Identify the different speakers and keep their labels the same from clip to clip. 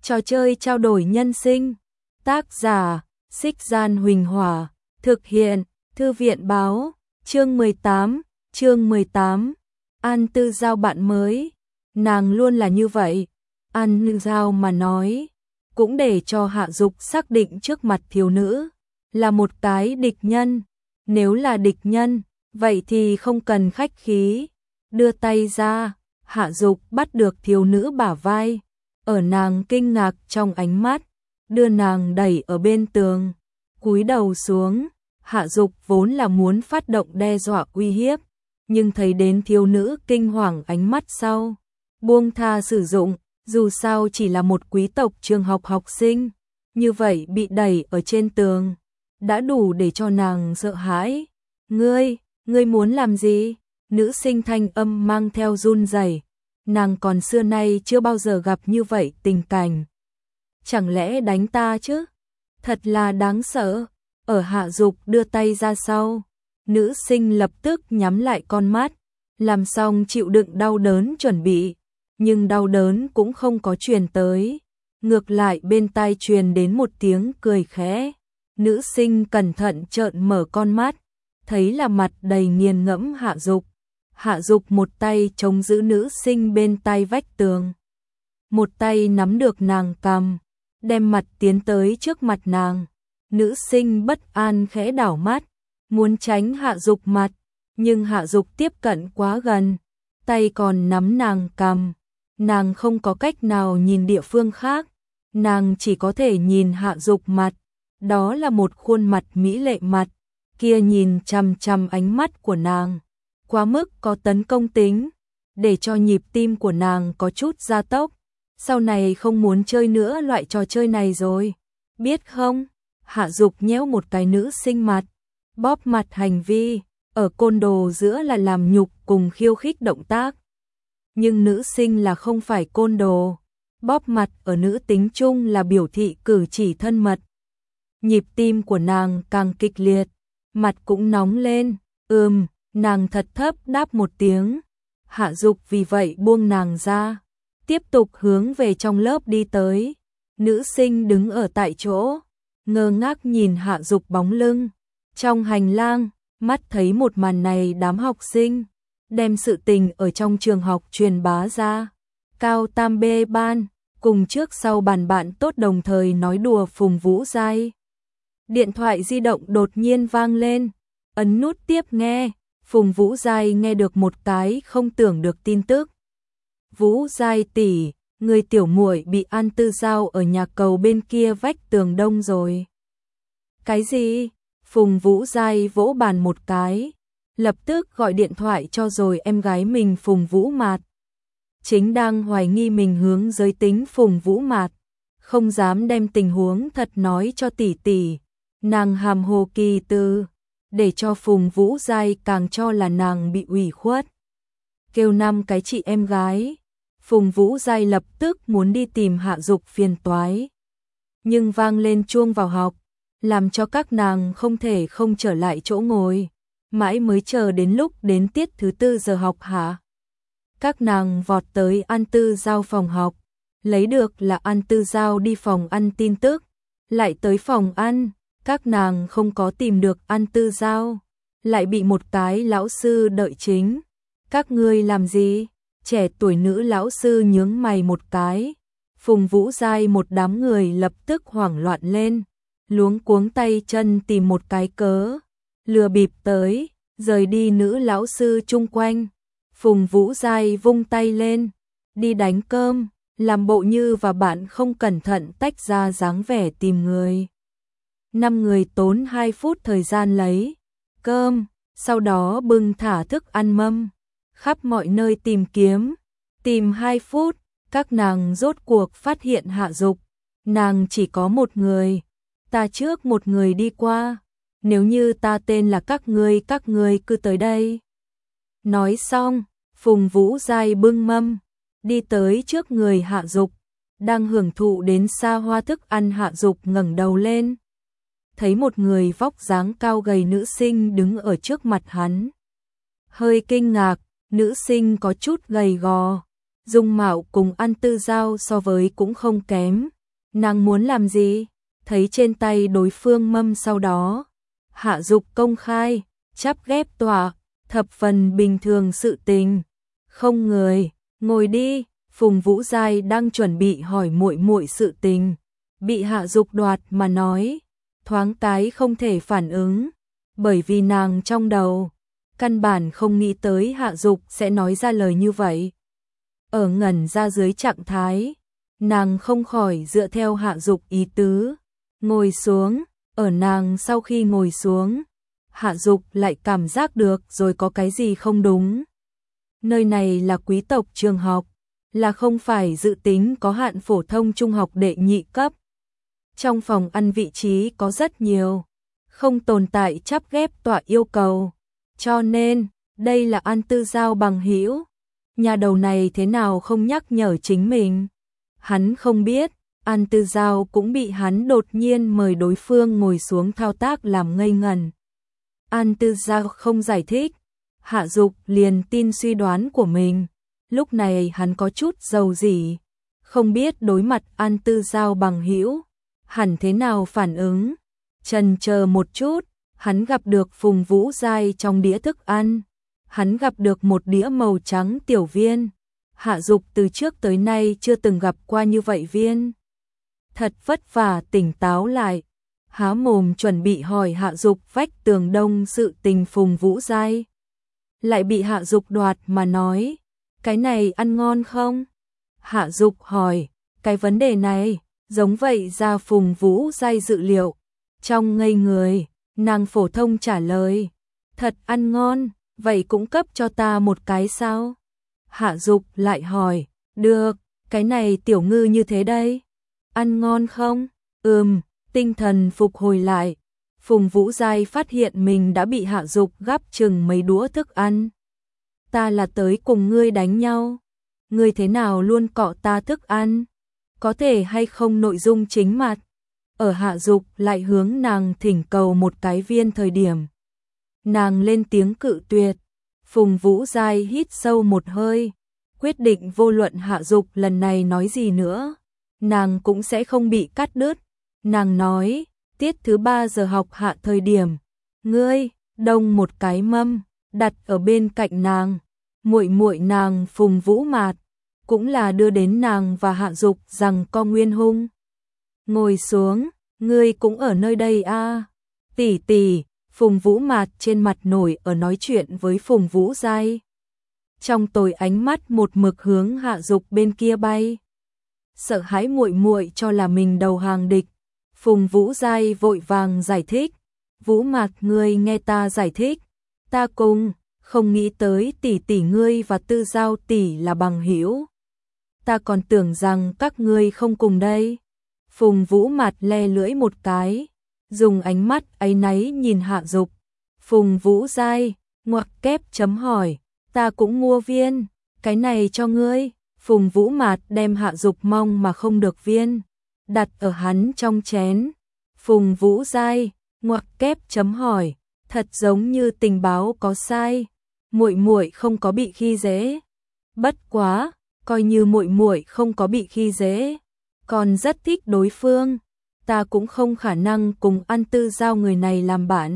Speaker 1: Trò chơi trao đổi nhân sinh. Tác giả, Xích Gian Huỳnh Hỏa. Thực hiện, Thư viện Báo. Chương 18. An Tư Giao bạn mới. Nàng luôn là như vậy. An Tư Giao mà nói. Cũng để cho Hạ Dục xác định trước mặt thiếu nữ. Là một cái địch nhân. Nếu là địch nhân, vậy thì không cần khách khí. Đưa tay ra, Hạ Dục bắt được thiếu nữ bả vai. Ở nàng kinh ngạc trong ánh mắt, đưa nàng đẩy ở bên tường. Cúi đầu xuống, Hạ Dục vốn là muốn phát động đe dọa uy hiếp. Nhưng thấy đến thiếu nữ kinh hoàng ánh mắt sau. Buông tha sử dụng, dù sao chỉ là một quý tộc trường học học sinh. Như vậy bị đẩy ở trên tường. Đã đủ để cho nàng sợ hãi. Ngươi muốn làm gì? Nữ sinh thanh âm mang theo run rẩy. Nàng còn xưa nay chưa bao giờ gặp như vậy tình cảnh. Chẳng lẽ đánh ta chứ? Thật là đáng sợ. Ở Hạ Dục đưa tay ra sau. Nữ sinh lập tức nhắm lại con mắt. Làm xong chịu đựng đau đớn chuẩn bị. Nhưng đau đớn cũng không có truyền tới. Ngược lại bên tai truyền đến một tiếng cười khẽ. Nữ sinh cẩn thận trợn mở con mắt. Thấy là mặt đầy nghiền ngẫm Hạ Dục. Hạ Dục một tay chống giữ nữ sinh bên tay vách tường. Một tay nắm được nàng cằm, đem mặt tiến tới trước mặt nàng. Nữ sinh bất an khẽ đảo mắt, muốn tránh Hạ Dục mặt, nhưng Hạ Dục tiếp cận quá gần, tay còn nắm nàng cằm. Nàng không có cách nào nhìn địa phương khác, nàng chỉ có thể nhìn Hạ Dục mặt. Đó là một khuôn mặt mỹ lệ, mặt kia nhìn chằm chằm ánh mắt của nàng. Quá mức có tấn công tính, để cho nhịp tim của nàng có chút gia tốc. Sau này không muốn chơi nữa loại trò chơi này rồi, biết không? Hạ Dục nhéo một cái nữ sinh mặt, bóp mặt hành vi, ở côn đồ giữa là làm nhục cùng khiêu khích động tác. Nhưng nữ sinh là không phải côn đồ, bóp mặt ở nữ tính chung là biểu thị cử chỉ thân mật. Nhịp tim của nàng càng kịch liệt, mặt cũng nóng lên, nàng thật thấp đáp một tiếng. Hạ Dục vì vậy buông nàng ra, tiếp tục hướng về trong lớp đi tới. Nữ sinh đứng ở tại chỗ, ngơ ngác nhìn Hạ Dục bóng lưng. Trong hành lang, mắt thấy một màn này đám học sinh, đem sự tình ở trong trường học truyền bá ra. Cao Tam B ban, cùng trước sau bàn bạn tốt đồng thời nói đùa Phùng Vũ Giai. Điện thoại di động đột nhiên vang lên, ấn nút tiếp nghe. Phùng Vũ Giai nghe được một cái không tưởng được tin tức. Vũ Giai tỷ, người tiểu muội bị An Tư Giao ở nhà cầu bên kia vách tường đông rồi. Cái gì? Phùng Vũ Giai vỗ bàn một cái, lập tức gọi điện thoại cho rồi em gái mình Phùng Vũ Mạt. Chính đang hoài nghi mình hướng giới tính Phùng Vũ Mạt, không dám đem tình huống thật nói cho tỷ tỷ. Nàng hàm hồ kỳ tư, để cho Phùng Vũ Giai càng cho là nàng bị ủy khuất. Kêu 5 cái chị em gái, Phùng Vũ Giai lập tức muốn đi tìm Hạ Dục phiền toái. Nhưng vang lên chuông vào học, làm cho các nàng không thể không trở lại chỗ ngồi, mãi mới chờ đến lúc đến tiết thứ 4 giờ học hạ. Các nàng vọt tới An Tư Giao phòng học, lấy được là An Tư Giao đi phòng ăn tin tức, lại tới phòng ăn. Các nàng không có tìm được An Tư Giao, lại bị một cái lão sư đợi chính. Các ngươi làm gì? Trẻ tuổi nữ lão sư nhướng mày một cái. Phùng Vũ Giai một đám người lập tức hoảng loạn lên, luống cuống tay chân tìm một cái cớ, lừa bịp tới, rời đi nữ lão sư chung quanh. Phùng Vũ Giai vung tay lên, đi đánh cơm, làm bộ như và bạn không cẩn thận tách ra dáng vẻ tìm người. 5 người tốn 2 phút thời gian lấy cơm, sau đó bưng thả thức ăn mâm, khắp mọi nơi tìm kiếm. Tìm 2 phút, các nàng rốt cuộc phát hiện Hạ Dục. Nàng chỉ có một người, ta trước một người đi qua. Nếu như ta tên là các ngươi cứ tới đây. Nói xong, Phùng Vũ Giai bưng mâm, đi tới trước người Hạ Dục. Đang hưởng thụ đến xa hoa thức ăn Hạ Dục ngẩng đầu lên. Thấy một người vóc dáng cao gầy nữ sinh đứng ở trước mặt hắn. Hơi kinh ngạc, nữ sinh có chút gầy gò, dung mạo cùng An Tư Giao so với cũng không kém. Nàng muốn làm gì? Thấy trên tay đối phương mâm sau đó. Hạ Dục công khai, chắp ghép tọa, thập phần bình thường sự tình. Không người, ngồi đi. Phùng Vũ Giai đang chuẩn bị hỏi muội muội sự tình, bị Hạ Dục đoạt mà nói, thoáng cái không thể phản ứng, bởi vì nàng trong đầu căn bản không nghĩ tới Hạ Dục sẽ nói ra lời như vậy. Ở ngẩn ra dưới trạng thái, nàng không khỏi dựa theo Hạ Dục ý tứ, ngồi xuống. Ở nàng sau khi ngồi xuống, Hạ Dục lại cảm giác được rồi có cái gì không đúng. Nơi này là quý tộc trường học, là không phải dự tính có hạn phổ thông trung học đệ nhị cấp. Trong phòng ăn vị trí có rất nhiều, không tồn tại chắp ghép tọa yêu cầu. Cho nên, đây là An Tư Giao bằng hữu. Nhà đầu này thế nào không nhắc nhở chính mình. Hắn không biết, An Tư Giao cũng bị hắn đột nhiên mời đối phương ngồi xuống thao tác làm ngây ngẩn. An Tư Giao không giải thích, Hạ Dục liền tin suy đoán của mình. Lúc này hắn có chút dầu dỉ, không biết đối mặt An Tư Giao bằng hữu hẳn thế nào phản ứng. Chần chờ một chút, hắn gặp được Phùng Vũ Giai trong đĩa thức ăn. Hắn gặp được một đĩa màu trắng tiểu viên. Hạ Dục từ trước tới nay chưa từng gặp qua như vậy viên. Thật vất vả tỉnh táo lại, há mồm chuẩn bị hỏi Hạ Dục vách tường đông sự tình Phùng Vũ Giai. Lại bị Hạ Dục đoạt mà nói, cái này ăn ngon không? Hạ Dục hỏi, cái vấn đề này, giống vậy ra Phùng Vũ Giai dự liệu. Trong ngây người, nàng phổ thông trả lời, thật ăn ngon, vậy cũng cấp cho ta một cái sao? Hạ Dục lại hỏi, được, cái này tiểu ngư như thế đây. Ăn ngon không? Tinh thần phục hồi lại. Phùng Vũ Giai phát hiện mình đã bị Hạ Dục gắp chừng mấy đũa thức ăn. Ta là tới cùng ngươi đánh nhau. Ngươi thế nào luôn cọ ta thức ăn? Có thể hay không nội dung chính mặt? Ở Hạ Dục lại hướng nàng thỉnh cầu một cái viên thời điểm. Nàng lên tiếng cự tuyệt. Phùng Vũ Giai hít sâu một hơi, quyết định vô luận Hạ Dục lần này nói gì nữa, nàng cũng sẽ không bị cắt đứt. Nàng nói, tiết thứ 3 giờ học hạ thời điểm, ngươi đông một cái mâm đặt ở bên cạnh nàng, muội muội nàng Phùng Vũ Mạt cũng là đưa đến nàng và Hạ Dục rằng co nguyên hung. Ngồi xuống, ngươi cũng ở nơi đây à? Tỷ tỷ. Phùng Vũ Mạt trên mặt nổi ở nói chuyện với Phùng Vũ Giai. Trong tối ánh mắt một mực hướng Hạ Dục bên kia bay. Sợ hãi muội muội cho là mình đầu hàng địch. Phùng Vũ Giai vội vàng giải thích. Vũ Mạt ngươi nghe ta giải thích. Ta cùng, không nghĩ tới tỷ tỷ ngươi và Tư Giao tỷ là bằng hữu. Ta còn tưởng rằng các ngươi không cùng đây. Phùng Vũ Mạt le lưỡi một cái, dùng ánh mắt áy náy nhìn Hạ Dục. Phùng Vũ Giai, ngoặc kép chấm hỏi, ta cũng mua viên, cái này cho ngươi. Phùng Vũ Mạt đem Hạ Dục mong mà không được viên, đặt ở hắn trong chén. Phùng Vũ Giai, ngoặc kép chấm hỏi, thật giống như tình báo có sai, muội muội không có bị khi dễ. Bất quá, coi như muội muội không có bị khi dễ, còn rất thích đối phương, ta cũng không khả năng cùng An Tư Giao người này làm bạn.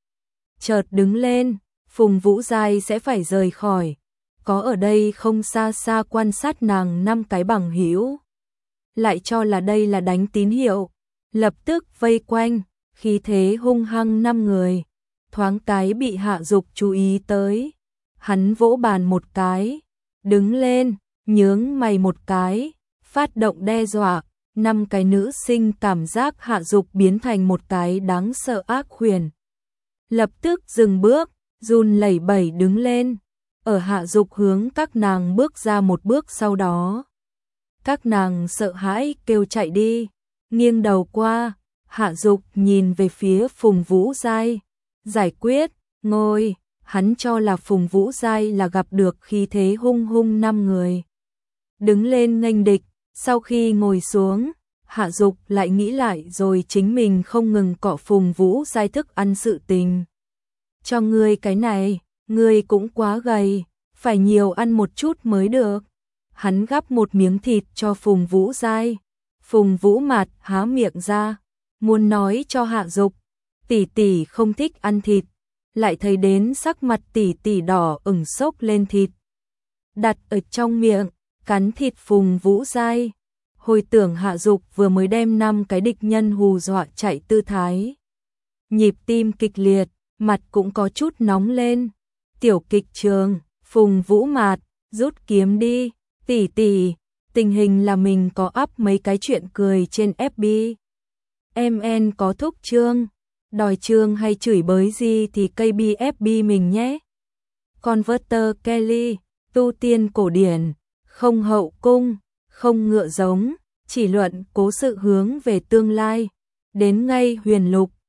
Speaker 1: Chợt đứng lên, Phùng Vũ Giai sẽ phải rời khỏi, có ở đây không xa xa quan sát nàng 5 cái bằng hữu, lại cho là đây là đánh tín hiệu, lập tức vây quanh, khí thế hung hăng 5 người, thoáng cái bị Hạ Dục chú ý tới. Hắn vỗ bàn một cái, đứng lên, nhướng mày một cái, phát động đe dọa. 5 cái nữ sinh cảm giác Hạ Dục biến thành một cái đáng sợ ác huyền. Lập tức dừng bước, run lẩy bẩy đứng lên. Ở Hạ Dục hướng các nàng bước ra một bước sau đó. Các nàng sợ hãi kêu chạy đi, nghiêng đầu qua, Hạ Dục nhìn về phía Phùng Vũ Giai. Giải quyết, ngồi, hắn cho là Phùng Vũ Giai là gặp được khí thế hung hung 5 người. Đứng lên nghênh địch. Sau khi ngồi xuống, Hạ Dục lại nghĩ lại rồi chính mình không ngừng cọ Phùng Vũ Giai thức ăn sự tình. Cho ngươi cái này, ngươi cũng quá gầy, phải nhiều ăn một chút mới được. hắn gắp một miếng thịt cho Phùng Vũ Giai. Phùng Vũ Mạt há miệng ra, muốn nói cho Hạ Dục, tỷ tỷ không thích ăn thịt, lại thấy đến sắc mặt tỷ tỷ đỏ ửng sốc lên thịt. Đặt ở trong miệng, cắn thịt Phùng Vũ Giai. Hồi tưởng Hạ Dục vừa mới đem 5 cái địch nhân hù dọa chạy tư thái. Nhịp tim kịch liệt, mặt cũng có chút nóng lên. Tiểu kịch trường, Phùng Vũ Mạt, rút kiếm đi, tỷ tỷ, tình hình là mình có up mấy cái chuyện cười trên FB. MN có thúc trương, đòi trương hay chửi bới gì thì KBFB mình nhé. Converter Kelly, tu tiên cổ điển, không hậu cung, không ngựa giống, chỉ luận cố sự hướng về tương lai. Đến ngay huyền lục,